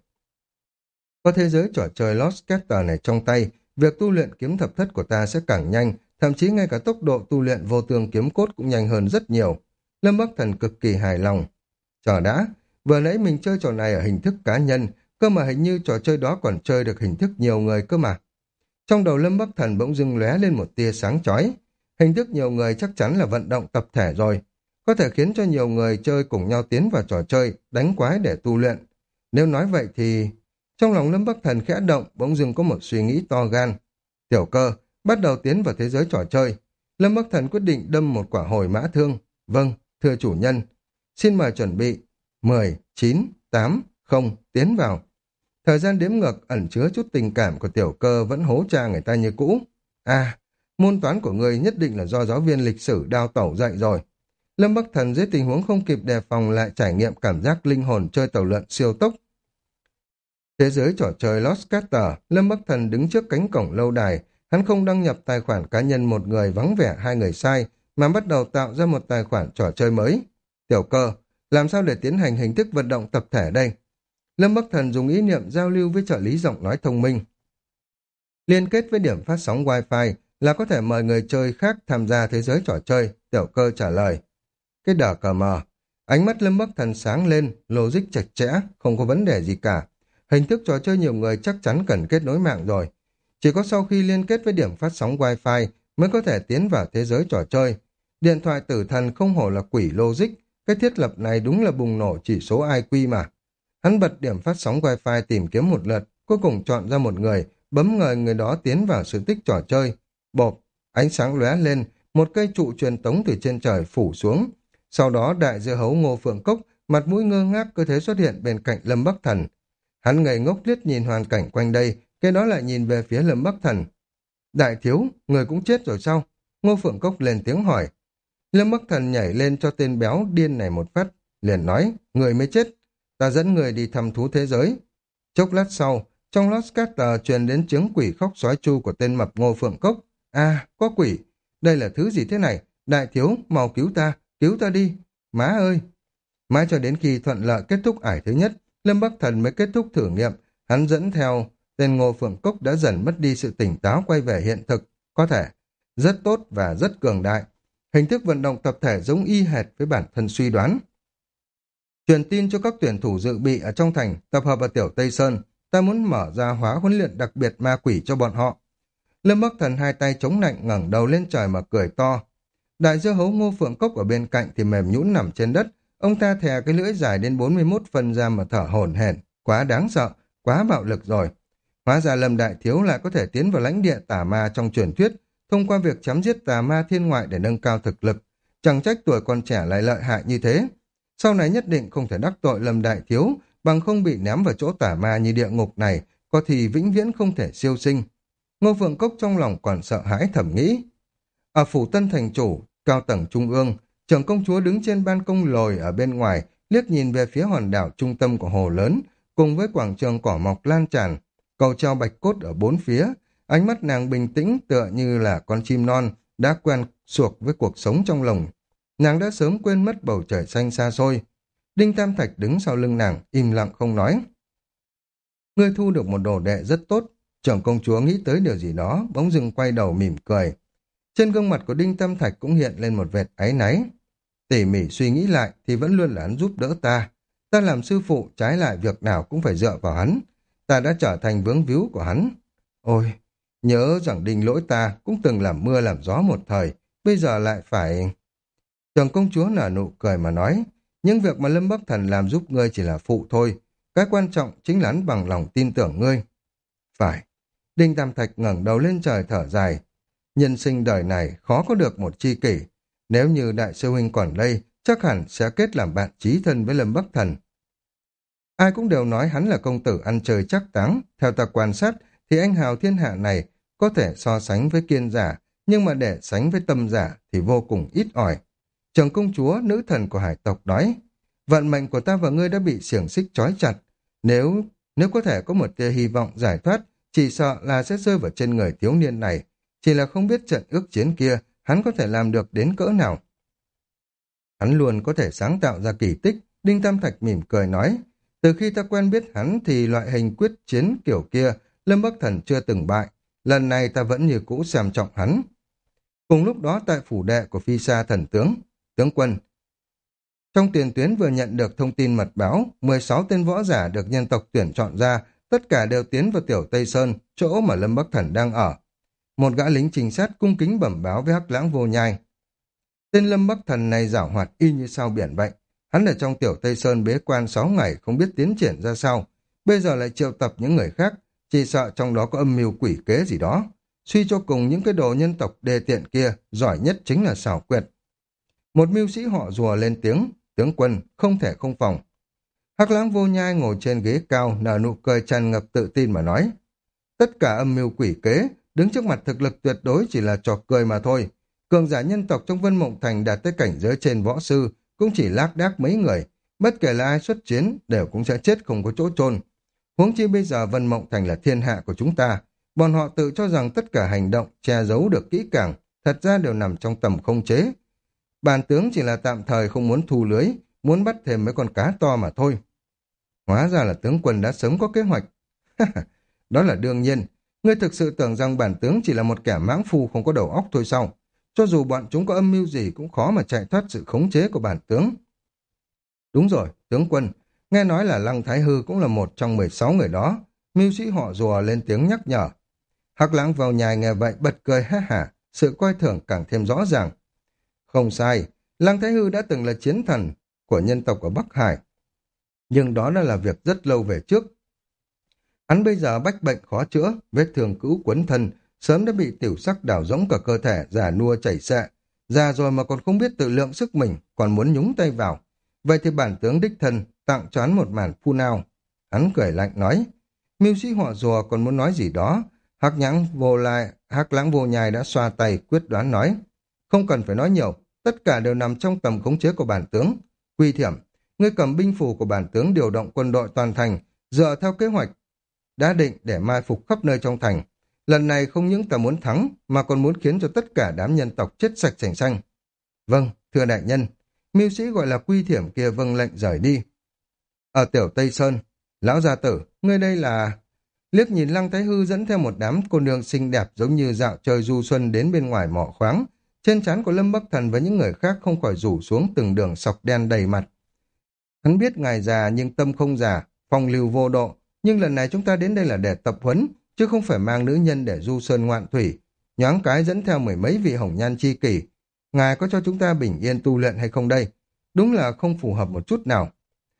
Có thế giới trò chơi Lost Caster này trong tay, việc tu luyện kiếm thập thất của ta sẽ càng nhanh, thậm chí ngay cả tốc độ tu luyện vô tương kiếm cốt cũng nhanh hơn rất nhiều. Lâm Bắc Thần cực kỳ hài lòng. Chờ đã, vừa nãy mình chơi trò này ở hình thức cá nhân, cơ mà hình như trò chơi đó còn chơi được hình thức nhiều người cơ mà. Trong đầu Lâm Bắc Thần bỗng dưng lóe lên một tia sáng chói. Hình thức nhiều người chắc chắn là vận động tập thể rồi. Có thể khiến cho nhiều người chơi cùng nhau tiến vào trò chơi, đánh quái để tu luyện. Nếu nói vậy thì... Trong lòng Lâm Bắc Thần khẽ động, bỗng dưng có một suy nghĩ to gan. Tiểu Cơ, bắt đầu tiến vào thế giới trò chơi. Lâm Bắc Thần quyết định đâm một quả hồi mã thương. Vâng, thưa chủ nhân. Xin mời chuẩn bị. mười, chín, tám, không, tiến vào. Thời gian đếm ngược ẩn chứa chút tình cảm của Tiểu Cơ vẫn hố cha người ta như cũ. À, môn toán của người nhất định là do giáo viên lịch sử đào tẩu dạy rồi. Lâm Bắc Thần dưới tình huống không kịp đề phòng lại trải nghiệm cảm giác linh hồn chơi tàu lượn siêu tốc. Thế giới trò chơi Lost Caster, Lâm Bắc Thần đứng trước cánh cổng lâu đài, hắn không đăng nhập tài khoản cá nhân một người vắng vẻ hai người sai, mà bắt đầu tạo ra một tài khoản trò chơi mới. Tiểu Cơ, làm sao để tiến hành hình thức vận động tập thể đây? Lâm Bắc Thần dùng ý niệm giao lưu với trợ lý giọng nói thông minh. Liên kết với điểm phát sóng Wi-Fi là có thể mời người chơi khác tham gia thế giới trò chơi, Tiểu Cơ trả lời. Cái đờ cờ mờ, ánh mắt Lâm Bắc Thần sáng lên, logic chặt chẽ, không có vấn đề gì cả. Hình thức trò chơi nhiều người chắc chắn cần kết nối mạng rồi. Chỉ có sau khi liên kết với điểm phát sóng Wi-Fi mới có thể tiến vào thế giới trò chơi. Điện thoại tử thần không hổ là quỷ logic, cái thiết lập này đúng là bùng nổ chỉ số i kiu mà. Hắn bật điểm phát sóng Wi-Fi tìm kiếm một lượt, cuối cùng chọn ra một người, bấm ngời người đó tiến vào sự tích trò chơi. Bộp, ánh sáng lóe lên, một cây trụ truyền tống từ trên trời phủ xuống. Sau đó đại dưa hấu Ngô Phượng Cốc, mặt mũi ngơ ngác cơ thế xuất hiện bên cạnh Lâm Bắc Thần. Hắn ngây ngốc liếc nhìn hoàn cảnh quanh đây, cái đó lại nhìn về phía Lâm Bắc Thần. Đại thiếu, người cũng chết rồi sao? Ngô Phượng Cốc lên tiếng hỏi. Lâm Bắc Thần nhảy lên cho tên béo điên này một phát, liền nói, người mới chết, ta dẫn người đi thăm thú thế giới. Chốc lát sau, trong Lost Caster truyền đến tiếng quỷ khóc sói chu của tên mập Ngô Phượng Cốc. À, có quỷ, đây là thứ gì thế này? Đại thiếu, mau cứu ta, cứu ta đi. Má ơi! Mãi cho đến khi thuận lợi kết thúc ải thứ nhất, Lâm Bắc Thần mới kết thúc thử nghiệm, hắn dẫn theo tên Ngô Phượng Cốc đã dần mất đi sự tỉnh táo quay về hiện thực, có thể rất tốt và rất cường đại. Hình thức vận động tập thể giống y hệt với bản thân suy đoán. Truyền tin cho các tuyển thủ dự bị ở trong thành tập hợp ở Tiểu Tây Sơn, ta muốn mở ra hóa huấn luyện đặc biệt ma quỷ cho bọn họ. Lâm Bắc Thần hai tay chống nạnh ngẩng đầu lên trời mà cười to. Đại dưa hấu Ngô Phượng Cốc ở bên cạnh thì mềm nhũn nằm trên đất, ông ta thè cái lưỡi dài đến bốn mươi mốt phân ra mà thở hổn hển, quá đáng sợ, quá bạo lực rồi. Hóa ra Lâm Đại Thiếu lại có thể tiến vào lãnh địa tà ma trong truyền thuyết, thông qua việc chém giết tà ma thiên ngoại để nâng cao thực lực. Chẳng trách tuổi còn trẻ lại lợi hại như thế. Sau này nhất định không thể đắc tội Lâm Đại Thiếu, bằng không bị ném vào chỗ tà ma như địa ngục này, có thì vĩnh viễn không thể siêu sinh. Ngô Phượng Cốc trong lòng còn sợ hãi thầm nghĩ, Ở phủ Tân Thành Chủ, cao tầng trung ương, trưởng công chúa đứng trên ban công lồi ở bên ngoài, liếc nhìn về phía hòn đảo trung tâm của hồ lớn, cùng với quảng trường cỏ mọc lan tràn, cầu treo bạch cốt ở bốn phía. Ánh mắt nàng bình tĩnh tựa như là con chim non đã quen suộc với cuộc sống trong lồng. Nàng đã sớm quên mất bầu trời xanh xa xôi. Đinh Tam Thạch đứng sau lưng nàng, im lặng không nói. Ngươi thu được một đồ đệ rất tốt. Trưởng công chúa nghĩ tới điều gì đó, bỗng dưng quay đầu mỉm cười. Trên gương mặt của Đinh Tam Thạch cũng hiện lên một vệt áy náy. Tỉ mỉ suy nghĩ lại thì vẫn luôn là hắn giúp đỡ ta. Ta làm sư phụ, trái lại việc nào cũng phải dựa vào hắn. Ta đã trở thành vướng víu của hắn. Ôi, nhớ rằng Đinh lỗi ta cũng từng làm mưa làm gió một thời, bây giờ lại phải... Trưởng công chúa nở nụ cười mà nói, những việc mà Lâm Bắc Thần làm giúp ngươi chỉ là phụ thôi. Cái quan trọng chính là hắn bằng lòng tin tưởng ngươi. Phải. Đinh Tam Thạch ngẩng đầu lên trời thở dài. Nhân sinh đời này khó có được một tri kỷ. Nếu như đại sư huynh còn đây, chắc hẳn sẽ kết làm bạn chí thân với Lâm Bắc Thần. Ai cũng đều nói hắn là công tử ăn chơi chắc táng. Theo ta quan sát thì anh hào thiên hạ này có thể so sánh với kiên giả, nhưng mà để sánh với tâm giả thì vô cùng ít ỏi. Trưởng công chúa, nữ thần của hải tộc nói, vận mệnh của ta và ngươi đã bị xiềng xích trói chặt. Nếu nếu có thể có một tia hy vọng giải thoát, chỉ sợ là sẽ rơi vào trên người thiếu niên này. Chỉ là không biết trận ước chiến kia hắn có thể làm được đến cỡ nào. Hắn luôn có thể sáng tạo ra kỳ tích. Đinh Tam Thạch mỉm cười nói, từ khi ta quen biết hắn thì loại hình quyết chiến kiểu kia Lâm Bắc Thần chưa từng bại. Lần này ta vẫn như cũ xem trọng hắn. Cùng lúc đó tại phủ đệ của Phi Sa thần tướng, tướng quân, trong tiền tuyến vừa nhận được thông tin mật báo, mười sáu tên võ giả được nhân tộc tuyển chọn ra, tất cả đều tiến vào tiểu Tây Sơn, chỗ mà Lâm Bắc Thần đang ở. Một gã lính trinh sát cung kính bẩm báo với Hắc Lãng Vô Nhai. Tên Lâm Bắc Thần này giảo hoạt y như sao biển vậy. Hắn ở trong tiểu Tây Sơn bế quan sáu ngày không biết tiến triển ra sao. Bây giờ lại triệu tập những người khác, chỉ sợ trong đó có âm mưu quỷ kế gì đó. Suy cho cùng những cái đồ nhân tộc đề tiện kia, giỏi nhất chính là xảo quyệt. Một mưu sĩ họ rùa lên tiếng, tướng quân, không thể không phòng. Hắc Lãng Vô Nhai ngồi trên ghế cao, nở nụ cười tràn ngập tự tin mà nói. Tất cả âm mưu quỷ kế, đứng trước mặt thực lực tuyệt đối chỉ là trò cười mà thôi. Cường giả nhân tộc trong Vân Mộng Thành đạt tới cảnh giới trên võ sư, cũng chỉ lác đác mấy người. Bất kể là ai xuất chiến, đều cũng sẽ chết không có chỗ chôn. Huống chi bây giờ Vân Mộng Thành là thiên hạ của chúng ta. Bọn họ tự cho rằng tất cả hành động che giấu được kỹ càng, thật ra đều nằm trong tầm không chế. Bản tướng chỉ là tạm thời không muốn thu lưới, muốn bắt thêm mấy con cá to mà thôi. Hóa ra là tướng quân đã sớm có kế hoạch. Đó là đương nhiên. Ngươi thực sự tưởng rằng bản tướng chỉ là một kẻ mãng phu không có đầu óc thôi sao? Cho dù bọn chúng có âm mưu gì cũng khó mà chạy thoát sự khống chế của bản tướng. Đúng rồi, tướng quân. Nghe nói là Lăng Thái Hư cũng là một trong mười sáu người đó. Mưu sĩ họ rùa lên tiếng nhắc nhở. Hắc Lãng vào nhà nghe vậy bật cười ha hả, sự coi thường càng thêm rõ ràng. Không sai, Lăng Thái Hư đã từng là chiến thần của nhân tộc ở Bắc Hải. Nhưng đó đã là việc rất lâu về trước. Hắn bây giờ bách bệnh khó chữa, vết thương cũ quấn thân, sớm đã bị tiểu sắc đảo rỗng cả cơ thể, già nua chảy xệ. Già rồi mà còn không biết tự lượng sức mình, còn muốn nhúng tay vào. Vậy thì bản tướng đích thân tặng cho hắn một màn phu nào. Hắn cười lạnh nói. Mưu sĩ họ rùa còn muốn nói gì đó. Hắc nhãng vô lại, Hắc Lãng Vô Nhai đã xoa tay quyết đoán nói. Không cần phải nói nhiều, tất cả đều nằm trong tầm khống chế của bản tướng. Quy Thiểm, ngươi cầm binh phù của bản tướng điều động quân đội toàn thành, dựa theo kế hoạch đã định để mai phục khắp nơi trong thành. Lần này không những ta muốn thắng, mà còn muốn khiến cho tất cả đám nhân tộc chết sạch sành xanh. Vâng, thưa đại nhân, mưu sĩ gọi là Quy Thiểm kia vâng lệnh rời đi. Ở tiểu Tây Sơn, lão gia tử, ngươi đây là... Liếc nhìn Lăng Thái Hư dẫn theo một đám cô nương xinh đẹp giống như dạo chơi du xuân đến bên ngoài mỏ khoáng. Trên trán của Lâm Bắc Thần và những người khác không khỏi rủ xuống từng đường sọc đen đầy mặt. Hắn biết ngài già nhưng tâm không già, phong lưu vô độ, nhưng lần này chúng ta đến đây là để tập huấn, chứ không phải mang nữ nhân để du sơn ngoạn thủy. Nhoáng cái dẫn theo mười mấy vị hồng nhan chi kỷ. Ngài có cho chúng ta bình yên tu luyện hay không đây? Đúng là không phù hợp một chút nào.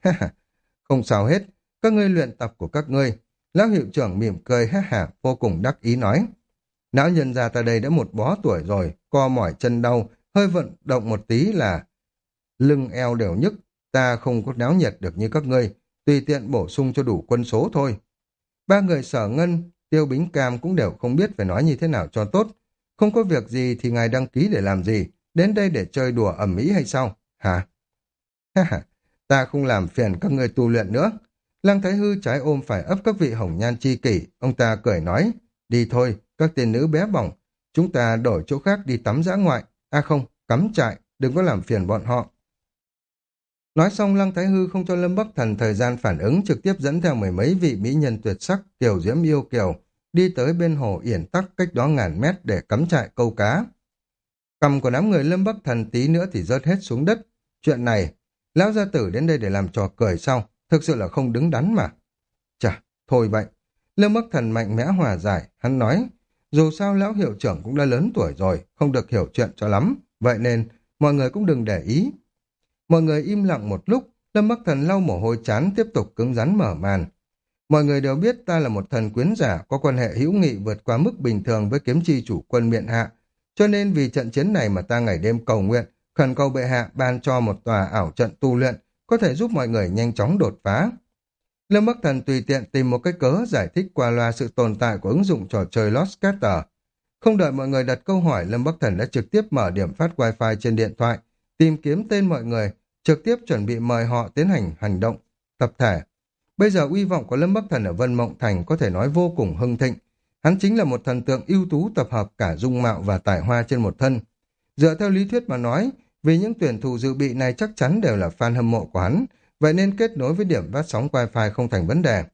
Không sao hết, các ngươi luyện tập của các ngươi. Lão hiệu trưởng mỉm cười ha hả vô cùng đắc ý nói. Lão nhân gia ta đây đã một bó tuổi rồi, co mỏi chân đau, hơi vận động một tí là lưng eo đều nhức, ta không có náo nhiệt được như các ngươi, tùy tiện bổ sung cho đủ quân số thôi. Ba người Sở Ngân, Tiêu Bính Cam cũng đều không biết phải nói như thế nào cho tốt. Không có việc gì thì ngài đăng ký để làm gì? Đến đây để chơi đùa ầm ĩ hay sao? Hả? Ha ha, ta không làm phiền các ngươi tu luyện nữa. Lăng Thái Hư trái ôm phải ấp các vị hồng nhan chi kỷ, ông ta cười nói, đi thôi, các tiên nữ bé bỏng, chúng ta đổi chỗ khác đi tắm dã ngoại, à không, cắm trại, đừng có làm phiền bọn họ. Nói xong Lăng Thái Hư không cho Lâm Bắc Thần thời gian phản ứng, trực tiếp dẫn theo mười mấy vị mỹ nhân tuyệt sắc, kiều diễm yêu kiều, đi tới bên hồ Yển Tắc cách đó ngàn mét để cắm trại câu cá. Cầm của đám người Lâm Bắc Thần tí nữa thì rớt hết xuống đất. Chuyện này, lão gia tử đến đây để làm trò cười sao? Thực sự là không đứng đắn mà. Chà, thôi vậy. Lâm Bắc Thần mạnh mẽ hòa giải, hắn nói, dù sao lão hiệu trưởng cũng đã lớn tuổi rồi, không được hiểu chuyện cho lắm, vậy nên mọi người cũng đừng để ý. Mọi người im lặng một lúc, Lâm Bắc Thần lau mồ hôi chán tiếp tục cứng rắn mở màn. Mọi người đều biết ta là một thần quyến giả có quan hệ hữu nghị vượt qua mức bình thường với kiếm chi chủ quân miện hạ, cho nên vì trận chiến này mà ta ngày đêm cầu nguyện, khẩn cầu bệ hạ ban cho một tòa ảo trận tu luyện, có thể giúp mọi người nhanh chóng đột phá. Lâm Bắc Thần tùy tiện tìm một cái cớ giải thích qua loa sự tồn tại của ứng dụng trò chơi Lost Scatter. Không đợi mọi người đặt câu hỏi, Lâm Bắc Thần đã trực tiếp mở điểm phát wifi trên điện thoại, tìm kiếm tên mọi người, trực tiếp chuẩn bị mời họ tiến hành hành động tập thể. Bây giờ uy vọng của Lâm Bắc Thần ở Vân Mộng Thành có thể nói vô cùng hưng thịnh. Hắn chính là một thần tượng ưu tú tập hợp cả dung mạo và tài hoa trên một thân. Dựa theo lý thuyết mà nói, vì những tuyển thủ dự bị này chắc chắn đều là fan hâm mộ của hắn, vậy nên kết nối với điểm phát sóng wifi không thành vấn đề.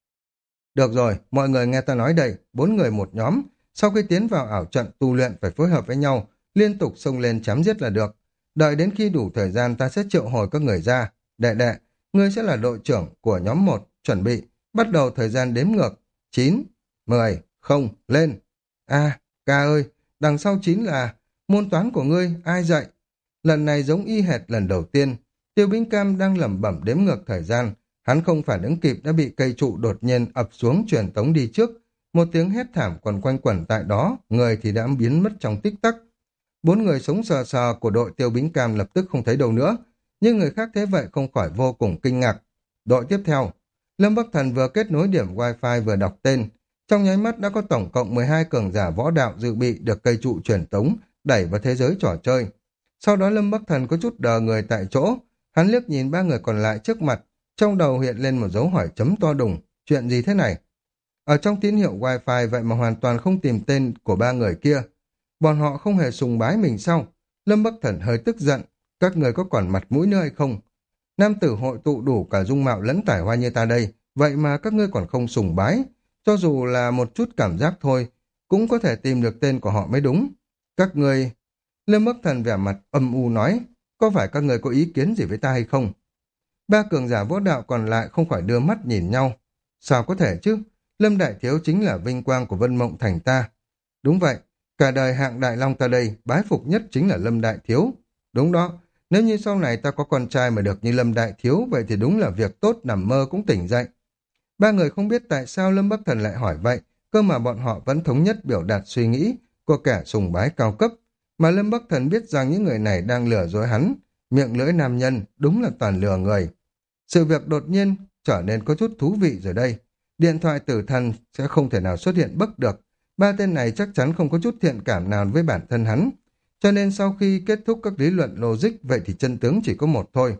Được rồi, mọi người nghe ta nói đây, bốn người một nhóm, sau khi tiến vào ảo trận tu luyện phải phối hợp với nhau, liên tục xông lên chém giết là được. Đợi đến khi đủ thời gian ta sẽ triệu hồi các người ra. Đệ đệ, ngươi sẽ là đội trưởng của nhóm một, chuẩn bị, bắt đầu thời gian đếm ngược. chín, mười, không, lên. À, ca ơi, đằng sau chín là môn toán của ngươi, ai dạy? Lần này giống y hệt lần đầu tiên, Tiêu Bính Cam đang lẩm bẩm đếm ngược thời gian. Hắn không phản ứng kịp đã bị cây trụ đột nhiên ập xuống truyền tống đi trước. Một tiếng hét thảm còn quanh quẩn tại đó, người thì đã biến mất trong tích tắc. Bốn người sống sờ sờ của đội Tiêu Bính Cam lập tức không thấy đâu nữa, nhưng người khác thế vậy không khỏi vô cùng kinh ngạc. Đội tiếp theo, Lâm Bắc Thần vừa kết nối điểm wifi vừa đọc tên, trong nháy mắt đã có tổng cộng mười hai cường giả võ đạo dự bị được cây trụ truyền tống đẩy vào thế giới trò chơi. Sau đó Lâm Bắc Thần có chút đờ người tại chỗ, hắn liếc nhìn ba người còn lại trước mặt, trong đầu hiện lên một dấu hỏi chấm to đùng, chuyện gì thế này? Ở trong tín hiệu wifi vậy mà hoàn toàn không tìm tên của ba người kia. Bọn họ không hề sùng bái mình sao? Lâm Bắc Thần hơi tức giận, các người có còn mặt mũi nữa hay không? Nam tử hội tụ đủ cả dung mạo lẫn tài hoa như ta đây, vậy mà các ngươi còn không sùng bái. Cho dù là một chút cảm giác thôi, cũng có thể tìm được tên của họ mới đúng. Các ngươi... Lâm Bắc Thần vẻ mặt âm u nói, có phải các người có ý kiến gì với ta hay không? Ba cường giả võ đạo còn lại không khỏi đưa mắt nhìn nhau. Sao có thể chứ? Lâm Đại Thiếu chính là vinh quang của Vân Mộng Thành ta. Đúng vậy, cả đời hạng Đại Long ta đây, bái phục nhất chính là Lâm Đại Thiếu. Đúng đó, nếu như sau này ta có con trai mà được như Lâm Đại Thiếu, vậy thì đúng là việc tốt nằm mơ cũng tỉnh dậy. Ba người không biết tại sao Lâm Bắc Thần lại hỏi vậy, cơ mà bọn họ vẫn thống nhất biểu đạt suy nghĩ của kẻ sùng bái cao cấp. Mà Lâm Bắc Thần biết rằng những người này đang lừa dối hắn, miệng lưỡi nam nhân đúng là toàn lừa người. Sự việc đột nhiên trở nên có chút thú vị rồi đây. Điện thoại tử thần sẽ không thể nào xuất hiện bất được. Ba tên này chắc chắn không có chút thiện cảm nào với bản thân hắn. Cho nên sau khi kết thúc các lý luận logic, vậy thì chân tướng chỉ có một thôi.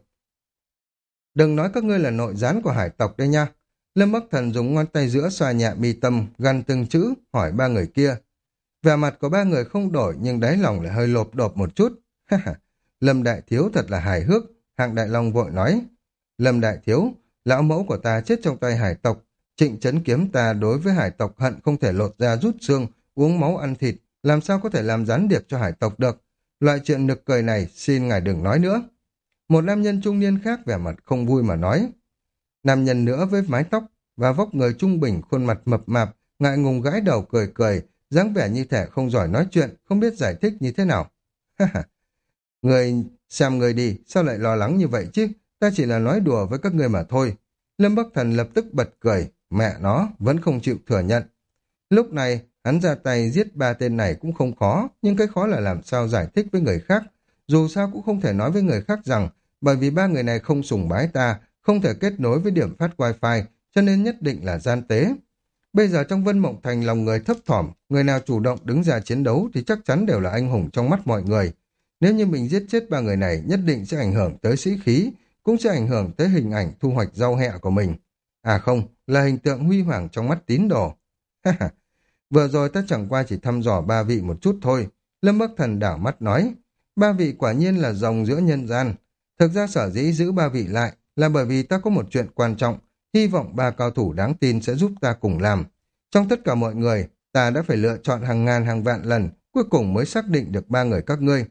Đừng nói các ngươi là nội gián của hải tộc đây nha. Lâm Bắc Thần dùng ngón tay giữa xoa nhẹ mi tâm, gằn từng chữ, hỏi ba người kia. Vẻ mặt của ba người không đổi nhưng đáy lòng lại hơi lộp đột một chút. Lâm Đại Thiếu thật là hài hước, Hạng Đại Long vội nói. Lâm Đại Thiếu, lão mẫu của ta chết trong tay hải tộc. Trịnh Trấn Kiếm ta đối với hải tộc hận không thể lột da rút xương, uống máu ăn thịt, làm sao có thể làm gián điệp cho hải tộc được. Loại chuyện nực cười này xin ngài đừng nói nữa. Một nam nhân trung niên khác vẻ mặt không vui mà nói. Nam nhân nữa với mái tóc và vóc người trung bình, khuôn mặt mập mạp, ngại ngùng gãi đầu cười cười, dáng vẻ như thể không giỏi nói chuyện, không biết giải thích như thế nào. Người xem người đi, sao lại lo lắng như vậy chứ? Ta chỉ là nói đùa với các ngươi mà thôi. Lâm Bắc Thần lập tức bật cười, mẹ nó vẫn không chịu thừa nhận. Lúc này, hắn ra tay giết ba tên này cũng không khó, nhưng cái khó là làm sao giải thích với người khác. Dù sao cũng không thể nói với người khác rằng, bởi vì ba người này không sùng bái ta, không thể kết nối với điểm phát wifi, cho nên nhất định là gian tế. Bây giờ trong Vân Mộng Thành lòng người thấp thỏm, người nào chủ động đứng ra chiến đấu thì chắc chắn đều là anh hùng trong mắt mọi người. Nếu như mình giết chết ba người này, nhất định sẽ ảnh hưởng tới sĩ khí, cũng sẽ ảnh hưởng tới hình ảnh thu hoạch rau hẹ của mình. À không, là hình tượng huy hoàng trong mắt tín đồ. Vừa rồi ta chẳng qua chỉ thăm dò ba vị một chút thôi. Lâm Bắc Thần đảo mắt nói, ba vị quả nhiên là rồng giữa nhân gian. Thực ra sở dĩ giữ ba vị lại là bởi vì ta có một chuyện quan trọng, hy vọng ba cao thủ đáng tin sẽ giúp ta cùng làm. Trong tất cả mọi người, ta đã phải lựa chọn hàng ngàn hàng vạn lần, cuối cùng mới xác định được ba người các ngươi.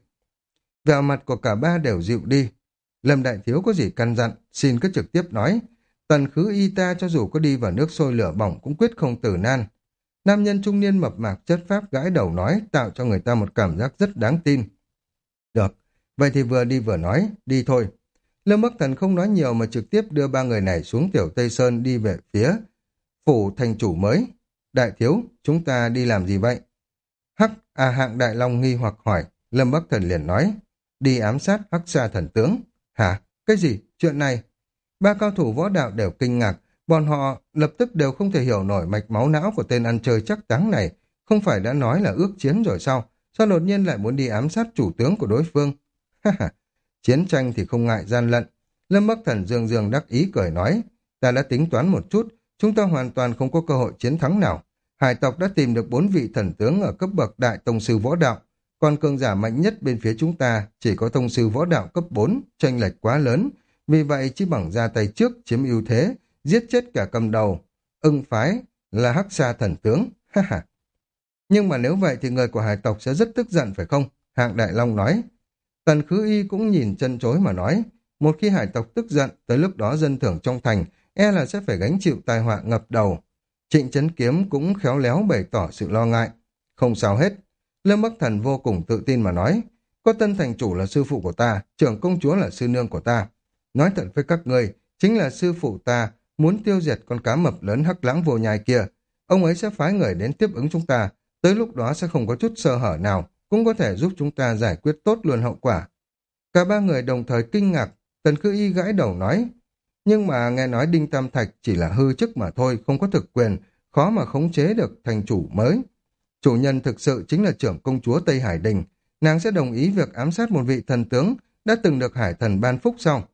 Vẻ mặt của cả ba đều dịu đi. Lâm Đại Thiếu có gì căn dặn, xin cứ trực tiếp nói. Tần Khứ Y ta cho dù có đi vào nước sôi lửa bỏng cũng quyết không tử nan. Nam nhân trung niên mập mạp chất phác gãi đầu nói, tạo cho người ta một cảm giác rất đáng tin. Được, vậy thì vừa đi vừa nói, đi thôi. Lâm Bắc Thần không nói nhiều mà trực tiếp đưa ba người này xuống Tiểu Tây Sơn đi về phía phủ thành chủ mới. Đại Thiếu, chúng ta đi làm gì vậy? Hắc, à hạng Đại Long nghi hoặc hỏi. Lâm Bắc Thần liền nói, đi ám sát Hắc Sa thần tướng. Hả? Cái gì? Chuyện này? Ba cao thủ võ đạo đều kinh ngạc, bọn họ lập tức đều không thể hiểu nổi mạch máu não của tên ăn chơi chắc táng này. Không phải đã nói là ước chiến rồi sao? Sao đột nhiên lại muốn đi ám sát chủ tướng của đối phương? Ha ha, chiến tranh thì không ngại gian lận. Lâm Bắc Thần dương dương đắc ý cười nói, ta đã tính toán một chút, chúng ta hoàn toàn không có cơ hội chiến thắng nào. Hải tộc đã tìm được bốn vị thần tướng ở cấp bậc đại tông sư võ đạo, còn cường giả mạnh nhất bên phía chúng ta chỉ có tông sư võ đạo cấp bốn, chênh lệch quá lớn, vì vậy chỉ bằng ra tay trước chiếm ưu thế, giết chết cả cầm đầu. Ưng phái là Hắc Sa thần tướng, ha ha. Nhưng mà nếu vậy thì người của hải tộc sẽ rất tức giận phải không? Hạng Đại Long nói. Tần Khứ Y cũng nhìn chân chối mà nói, một khi hải tộc tức giận, tới lúc đó dân thường trong thành e là sẽ phải gánh chịu tai họa ngập đầu. Trịnh Chấn Kiếm cũng khéo léo bày tỏ sự lo ngại. Không sao hết. Lâm Bắc Thần vô cùng tự tin mà nói, có Tân thành chủ là sư phụ của ta, trưởng công chúa là sư nương của ta. Nói thật với các ngươi, chính là sư phụ ta muốn tiêu diệt con cá mập lớn Hắc Lãng Vô Nhai kia. Ông ấy sẽ phái người đến tiếp ứng chúng ta, tới lúc đó sẽ không có chút sơ hở nào, cũng có thể giúp chúng ta giải quyết tốt luôn hậu quả. Cả ba người đồng thời kinh ngạc. Tần Khứ Y gãi đầu nói, nhưng mà nghe nói Đinh Tam Thạch chỉ là hư chức mà thôi, không có thực quyền, khó mà khống chế được thành chủ mới. Chủ nhân thực sự chính là trưởng công chúa Tây Hải Đình, nàng sẽ đồng ý việc ám sát một vị thần tướng đã từng được hải thần ban phúc sau.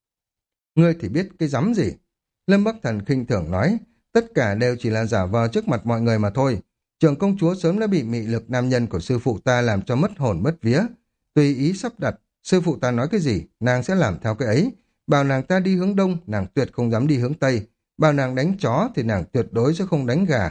Ngươi thì biết cái rắm gì? Lâm Bắc Thần khinh thường nói, tất cả đều chỉ là giả vờ trước mặt mọi người mà thôi. Trưởng công chúa sớm đã bị mị lực nam nhân của sư phụ ta làm cho mất hồn mất vía. Tùy ý sắp đặt, sư phụ ta nói cái gì, nàng sẽ làm theo cái ấy. Bảo nàng ta đi hướng đông, nàng tuyệt không dám đi hướng tây. Bảo nàng đánh chó thì nàng tuyệt đối sẽ không đánh gà.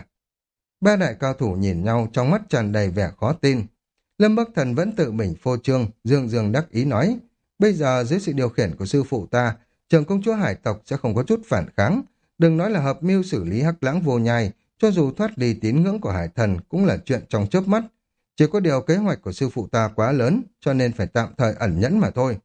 Ba đại cao thủ nhìn nhau trong mắt tràn đầy vẻ khó tin. Lâm Bắc Thần vẫn tự mình phô trương, dương dương đắc ý nói, bây giờ dưới sự điều khiển của sư phụ ta, trưởng công chúa hải tộc sẽ không có chút phản kháng. Đừng nói là hợp mưu xử lý Hắc Lãng Vô Nhai, cho dù thoát ly tín ngưỡng của hải thần cũng là chuyện trong chớp mắt. Chỉ có điều kế hoạch của sư phụ ta quá lớn, cho nên phải tạm thời ẩn nhẫn mà thôi.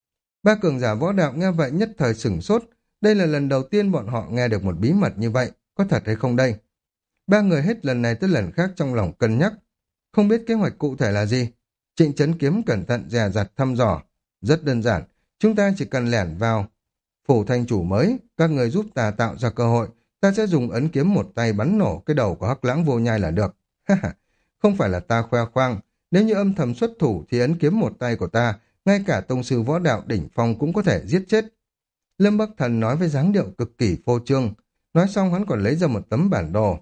Ba cường giả võ đạo nghe vậy nhất thời sửng sốt. Đây là lần đầu tiên bọn họ nghe được một bí mật như vậy, có thật hay không đây? Ba người hết lần này tới lần khác trong lòng cân nhắc. Không biết kế hoạch cụ thể là gì? Trịnh Chấn Kiếm cẩn thận dè dặt thăm dò. Rất đơn giản, chúng ta chỉ cần lẻn vào phủ thành chủ mới, các người giúp ta tạo ra cơ hội, ta sẽ dùng ấn kiếm một tay bắn nổ cái đầu của Hắc Lãng Vô Nhai là được. Không phải là ta khoe khoang, nếu như âm thầm xuất thủ thì ấn kiếm một tay của ta, ngay cả tông sư võ đạo đỉnh phong cũng có thể giết chết. Lâm Bắc Thần nói với dáng điệu cực kỳ phô trương, nói xong hắn còn lấy ra một tấm bản đồ.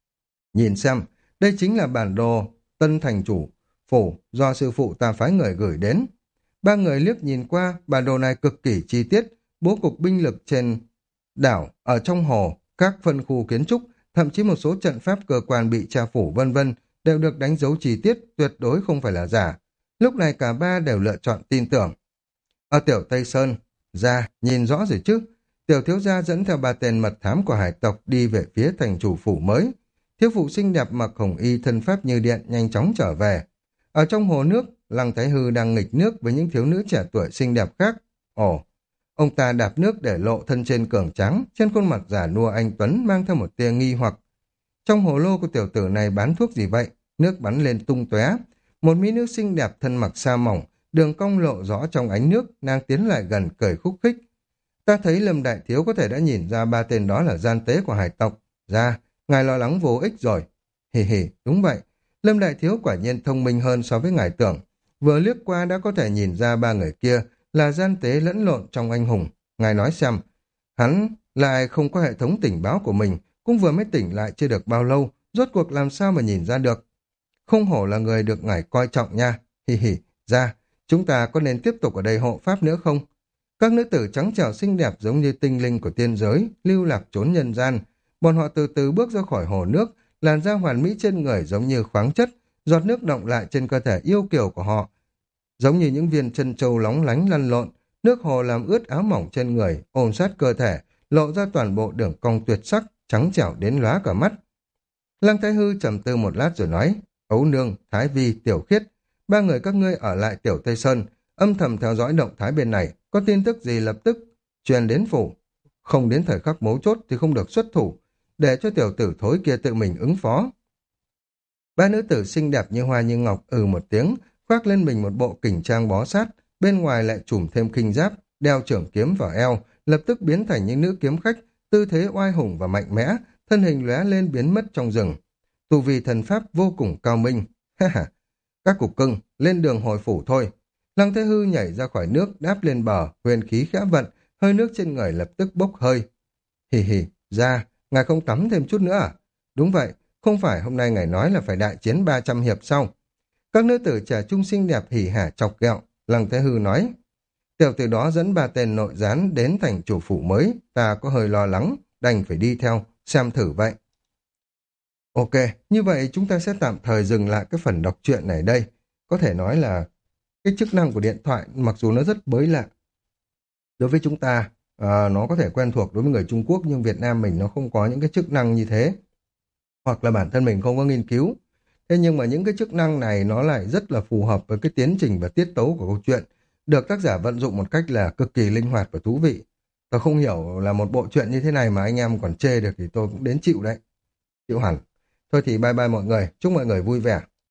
Nhìn xem, đây chính là bản đồ Tân thành chủ phủ do sư phụ ta phái người gửi đến. Ba người liếc nhìn qua, bản đồ này cực kỳ chi tiết, bố cục binh lực trên đảo, ở trong hồ, các phân khu kiến trúc, thậm chí một số trận pháp cơ quan bị tra phủ vân vân đều được đánh dấu chi tiết, tuyệt đối không phải là giả. Lúc này cả ba đều lựa chọn tin tưởng. Ở Tiểu Tây Sơn, ra, nhìn rõ rồi chứ. Tiểu thiếu gia dẫn theo ba tên mật thám của hải tộc đi về phía thành chủ phủ mới. Thiếu phụ xinh đẹp mặc hồng y thân pháp như điện nhanh chóng trở về. Ở trong hồ nước, Lăng Thái Hư đang nghịch nước với những thiếu nữ trẻ tuổi xinh đẹp khác. Ồ, ông ta đạp nước để lộ thân trên cường trắng, trên khuôn mặt giả nua anh Tuấn mang theo một tia nghi hoặc. Trong hồ lô của tiểu tử này bán thuốc gì vậy? Nước bắn lên tung tóe. Một mỹ nữ xinh đẹp thân mặc sa mỏng, đường cong lộ rõ trong ánh nước, nàng tiến lại gần cười khúc khích. Ta thấy Lâm Đại Thiếu có thể đã nhìn ra ba tên đó là gian tế của hải tộc. Ra, ngài lo lắng vô ích rồi. Hì hì, đúng vậy. Lâm Đại Thiếu quả nhiên thông minh hơn so với ngài tưởng. Vừa liếc qua đã có thể nhìn ra ba người kia là gian tế lẫn lộn trong anh hùng. Ngài nói xem, hắn lại không có hệ thống tình báo của mình, cũng vừa mới tỉnh lại chưa được bao lâu, rốt cuộc làm sao mà nhìn ra được. Không hổ là người được ngài coi trọng nha. Hì hì, ra, chúng ta có nên tiếp tục ở đây hộ pháp nữa không? Các nữ tử trắng trẻo xinh đẹp giống như tinh linh của tiên giới, lưu lạc trốn nhân gian. Bọn họ từ từ bước ra khỏi hồ nước, làn da hoàn mỹ trên người giống như khoáng chất, giọt nước động lại trên cơ thể yêu kiều của họ. Giống như những viên chân châu lóng lánh lăn lộn, nước hồ làm ướt áo mỏng trên người, ôm sát cơ thể, lộ ra toàn bộ đường cong tuyệt sắc, trắng trẻo đến lóa cả mắt. Lăng Thái Hư trầm tư một lát rồi nói, Ấu Nương, Thái Vi, Tiểu Khiết, ba người các ngươi ở lại Tiểu Tây Sơn, âm thầm theo dõi động thái bên này, có tin tức gì lập tức truyền đến phủ, không đến thời khắc mấu chốt thì không được xuất thủ, để cho tiểu tử thối kia tự mình ứng phó. Ba nữ tử xinh đẹp như hoa như ngọc ừ một tiếng, khoác lên mình một bộ kình trang bó sát, bên ngoài lại trùm thêm khinh giáp, đeo trưởng kiếm vào eo, lập tức biến thành những nữ kiếm khách, tư thế oai hùng và mạnh mẽ, thân hình lóe lên biến mất trong rừng. Tu vi thần pháp vô cùng cao minh. Ha ha, các cục cưng, lên đường hồi phủ thôi. Lăng Thế Hư nhảy ra khỏi nước, đáp lên bờ, huyền khí khẽ vận, hơi nước trên người lập tức bốc hơi. Hì hì, ra, ngài không tắm thêm chút nữa à? Đúng vậy, không phải hôm nay ngài nói là phải đại chiến ba trăm hiệp sau. Các nữ tử trẻ trung xinh đẹp hỉ hả chọc ghẹo, Lăng Thế Hư nói. Tiểu tử đó dẫn ba tên nội gián đến thành chủ phủ mới, ta có hơi lo lắng, đành phải đi theo, xem thử vậy. Ok, như vậy chúng ta sẽ tạm thời dừng lại cái phần đọc truyện này đây. Có thể nói là cái chức năng của điện thoại mặc dù nó rất mới lạ. Đối với chúng ta, à, nó có thể quen thuộc đối với người Trung Quốc nhưng Việt Nam mình nó không có những cái chức năng như thế. Hoặc là bản thân mình không có nghiên cứu. Thế nhưng mà những cái chức năng này nó lại rất là phù hợp với cái tiến trình và tiết tấu của câu chuyện. Được tác giả vận dụng một cách là cực kỳ linh hoạt và thú vị. Tôi không hiểu là một bộ truyện như thế này mà anh em còn chê được thì tôi cũng đến chịu đấy. Chịu hẳn. Thôi thì bye bye mọi người. Chúc mọi người vui vẻ.